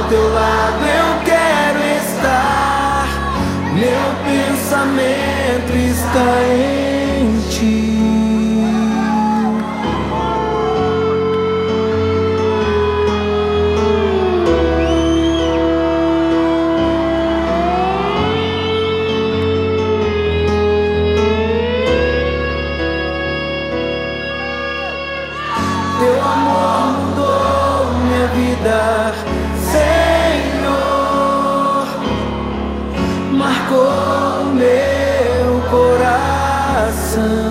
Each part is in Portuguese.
teu lado eu quero estar. Meu pensamento está em ti. Teu amor mudou minha vida, Senhor. Marcou meu coração.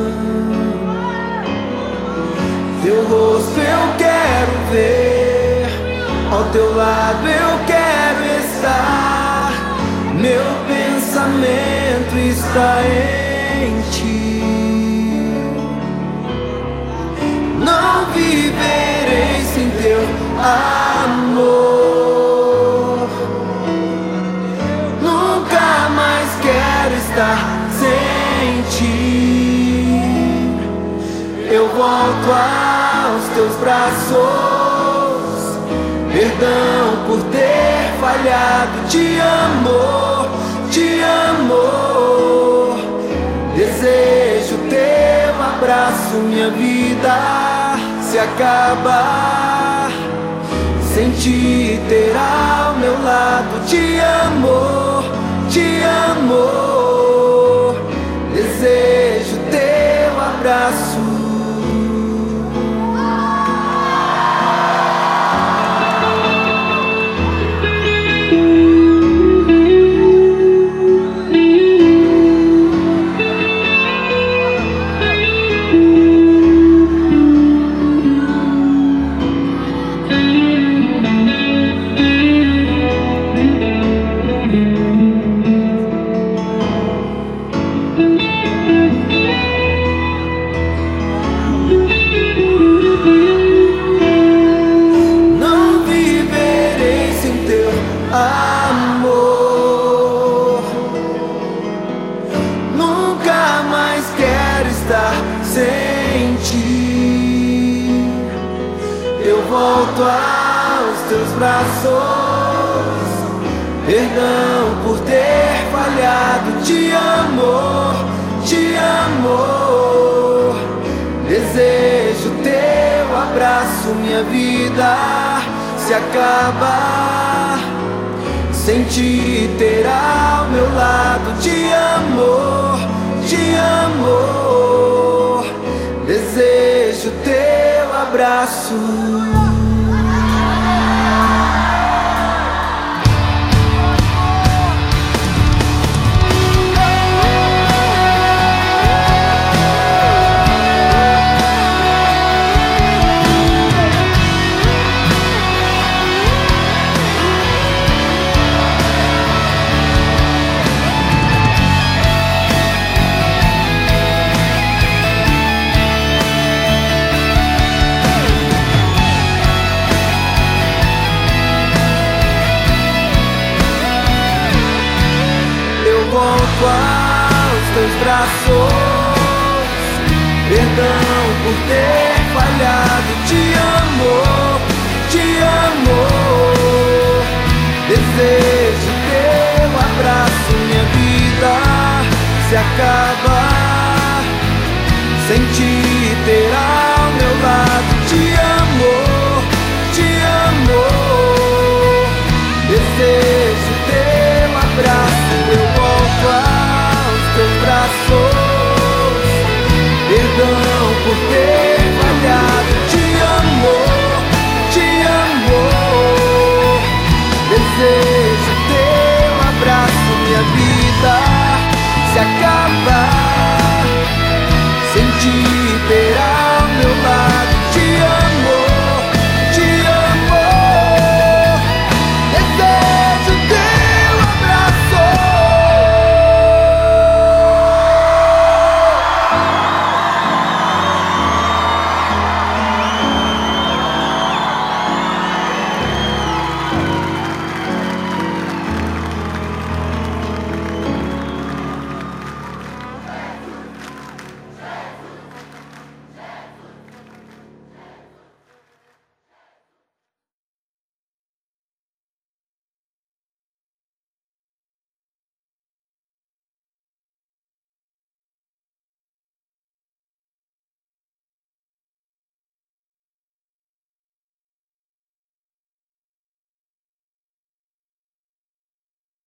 Teu rosto eu quero ver, ao teu lado eu quero estar. Meu pensamento está em ti. Não viverei sem teu amor. Nunca mais quero estar sem ti. Eu volto aos teus braços. Perdão por ter falhado. Te amo, te amo. Desejo teu abraço, minha vida se acaba sem te ter ao meu lado. Te amo, te amo. Desejo teu abraço. Amor, nunca mais quero estar sem ti. Eu volto aos teus braços. Perdão por ter falhado. Te amo, te amo. Desejo teu abraço, minha vida se acaba sem te ter ao meu lado. Te amo, te amo. Desejo teu abraço. Volto aos teus braços. Perdão por ter falhado. Te amo, te amo. Desejo teu abraço, minha vida se acaba sem te ter ao meu lado. Te amo, te amo. Desejo teu abraço. Eu volto aos teus braços. Perdão